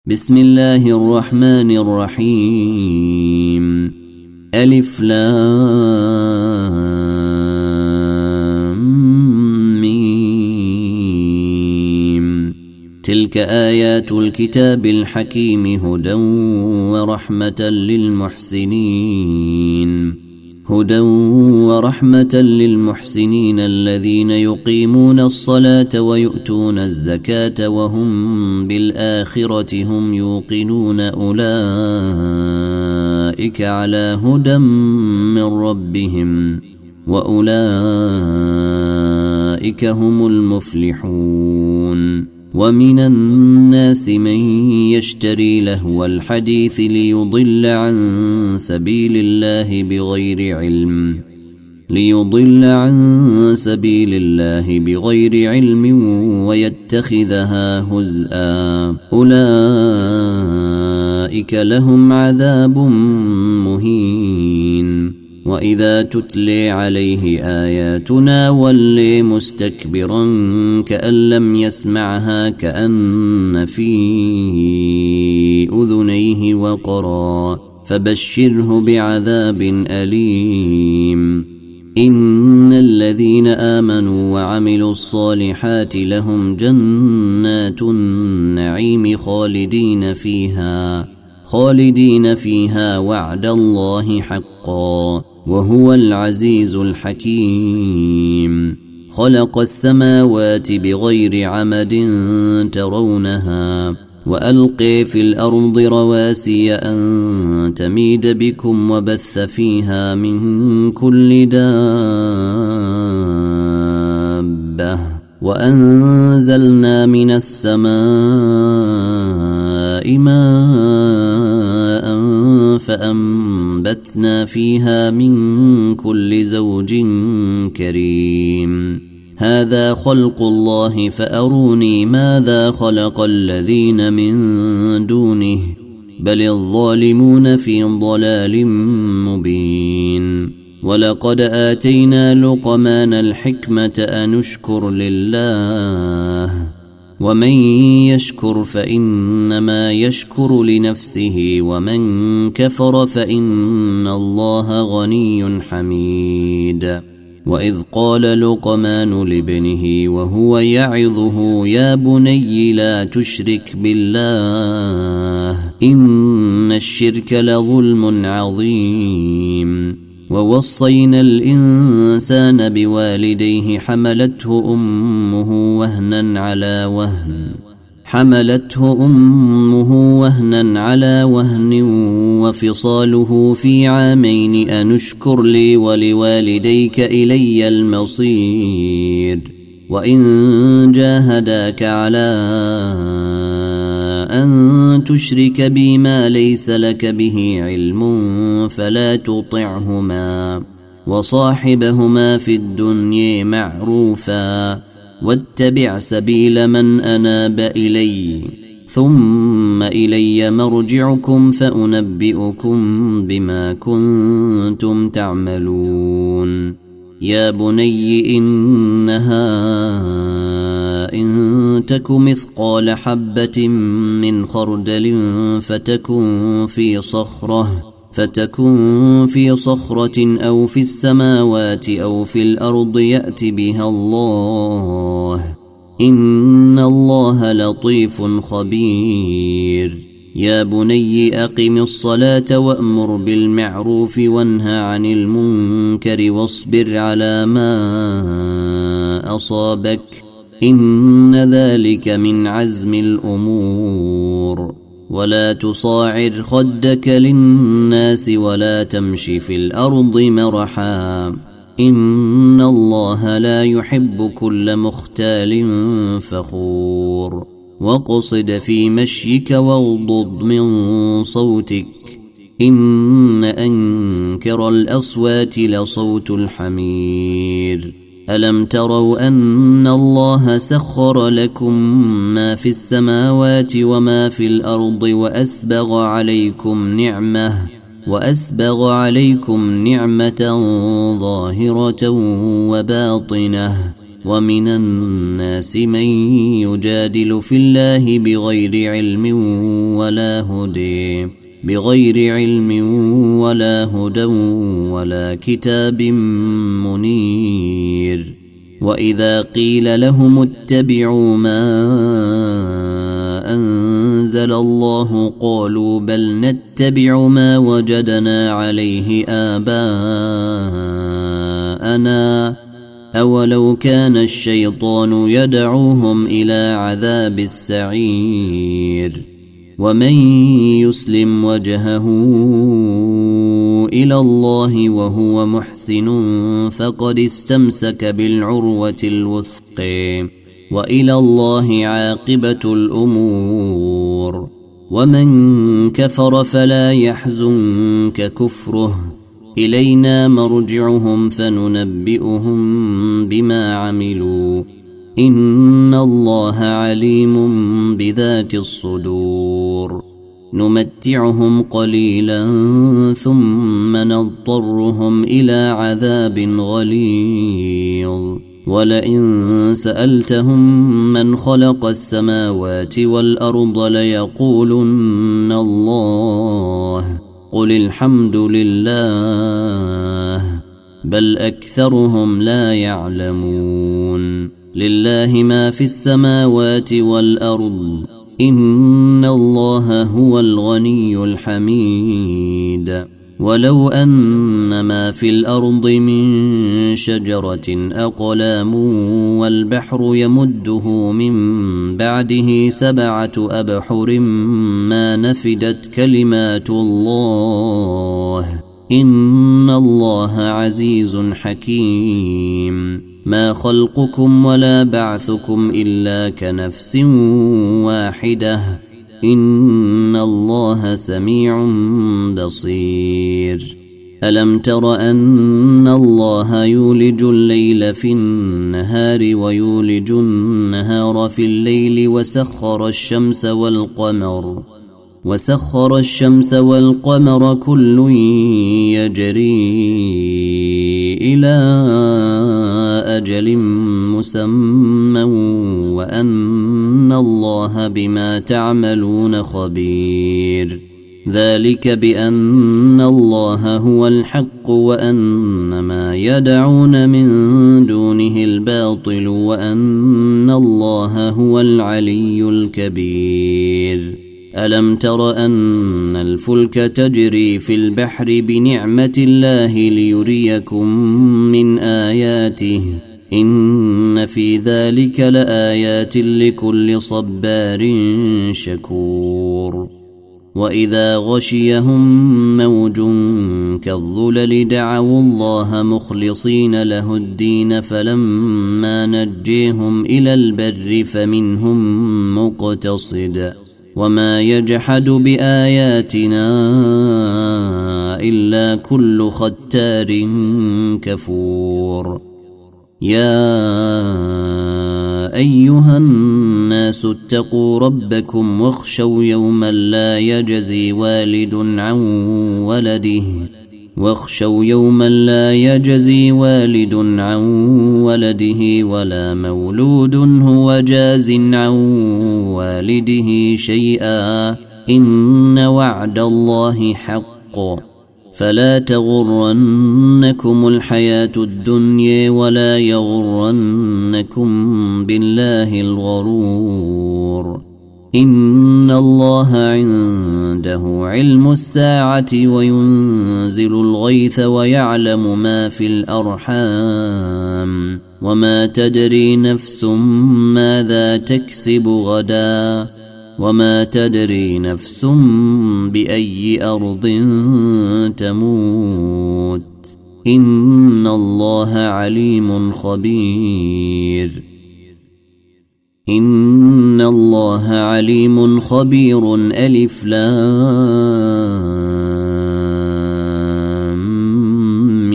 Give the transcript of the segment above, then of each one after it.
بسم الله الرحمن الرحيم. ألف لام ميم. تلك آيات الكتاب الحكيم هدى ورحمة للمحسنين الذين يقيمون الصلاة ويؤتون الزكاة وهم بالآخرة هم يوقنون أولئك على هدى من ربهم وأولئك هم المفلحون. ومن الناس من يشتري لهو الحديث ليضل عن سبيل الله بغير علم ويتخذها هزءا أولئك لهم عذاب مهين. وإذا تتلي عليه آياتنا ولي مستكبرا كأن لم يسمعها كأن في أذنيه وقرا فبشره بعذاب أليم. إن الذين آمنوا وعملوا الصالحات لهم جنات النعيم خالدين فيها وعد الله حقا وهو العزيز الحكيم. خلق السماوات بغير عمد ترونها وألقي في الأرض رواسي أن تميد بكم وبث فيها من كل دابة وأنزلنا من السماء ماء فأنبتنا فيها من كل زوج كريم. هذا خلق الله فأروني ماذا خلق الذين من دونه بل الظالمون في ضلال مبين. ولقد آتينا لقمان الحكمة أن اشكر لله ومن يشكر فإنما يشكر لنفسه ومن كفر فإن الله غني حميد. وإذ قال لقمان لابنه وهو يعظه يا بني لا تشرك بالله إن الشرك لظلم عظيم. ووصينا الإنسان بوالديه حملته أمه وهنا على وهن وفصاله في عامين أن اشكر لي ولوالديك إلي المصير. وإن جاهداك على أن تشرك بي ما ليس لك به علم فلا تطعهما وصاحبهما في الدنيا معروفا واتبع سبيل من أناب إلي ثم إلي مرجعكم فأنبئكم بما كنتم تعملون. يا بني إنها إن تك مثقال حبة من خردل فتكن في صخرة أو في السماوات أو في الأرض يأت بها الله إن الله لطيف خبير. يا بني أقم الصلاة وأمر بالمعروف وانهى عن المنكر واصبر على ما أصابك إن ذلك من عزم الأمور. ولا تصاعر خدك للناس ولا تمش في الأرض مرحا إن الله لا يحب كل مختال فخور. واقصد في مشيك واغضض من صوتك إن أنكر الأصوات لصوت الحمير. ألم تروا أن الله سخر لكم ما في السماوات وما في الأرض وأسبغ عليكم نعمة ظاهرة وباطنة ومن الناس من يجادل في الله بغير علم ولا هدى ولا كتاب منير. وإذا قيل لهم اتبعوا ما أنزل الله قالوا بل نتبع ما وجدنا عليه آباءنا أولو كان الشيطان يدعوهم إلى عذاب السعير. ومن يسلم وجهه إلى الله وهو محسن فقد استمسك بالعروة الوثقى وإلى الله عاقبة الأمور. ومن كفر فلا يحزنك كفره إلينا مرجعهم فننبئهم بما عملوا إن الله عليم بذات الصدور. نمتعهم قليلا ثم نضطرهم إلى عذاب غليظ. ولئن سألتهم من خلق السماوات والأرض ليقولن الله قل الحمد لله بل أكثرهم لا يعلمون. لله ما في السماوات والأرض إن الله هو الغني الحميد. ولو أن ما في الأرض من شجرة أقلام والبحر يمده من بعده 7 أبحر ما نفدت كلمات الله إن الله عزيز حكيم. ما خلقكم ولا بعثكم إلا كنفس واحدة إن الله سميع بصير. ألم تر أن الله يولج الليل في النهار ويولج النهار في الليل وسخر الشمس والقمر كل يجري إلى أجل مسمى وأن الله بما تعملون خبير. ذلك بأن الله هو الحق وأن ما يدعون من دونه الباطل وأن الله هو العلي الكبير. ألم تر أن الفلك تجري في البحر بنعمة الله ليريكم من آياته إن في ذلك لآيات لكل صبار شكور. وإذا غشيهم موج كالظلل دعوا الله مخلصين له الدين فلما نجيهم إلى البر فمنهم مقتصد وما يجحد بآياتنا إلا كل ختار كفور. يا أيها الناس اتقوا ربكم واخشوا يوما لا يجزي والد عن ولده ولا مولود هو جاز عن والده شيئا إن وعد الله حق فلا تغرنكم الحياة الدنيا ولا يغرنكم بالله الغرور. إن الله عنده علم الساعة وينزل الغيث ويعلم ما في الأرحام وما تدري نفس ماذا تكسب غدا وما تدري نفس بأي أرض تموت إن الله عليم خبير. إن الله عليم خبير ألف لام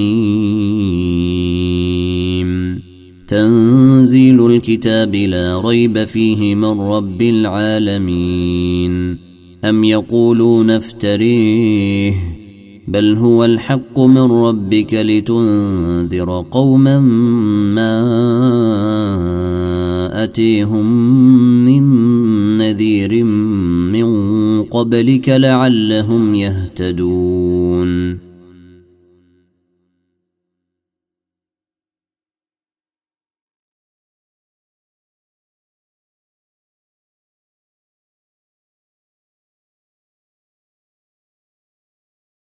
ميم. تنزيل الكتاب لا ريب فيه من رب العالمين. أم يقولون افتريه بل هو الحق من ربك لتنذر قوما ما ياتيهم من نذير من قبلك لعلهم يهتدون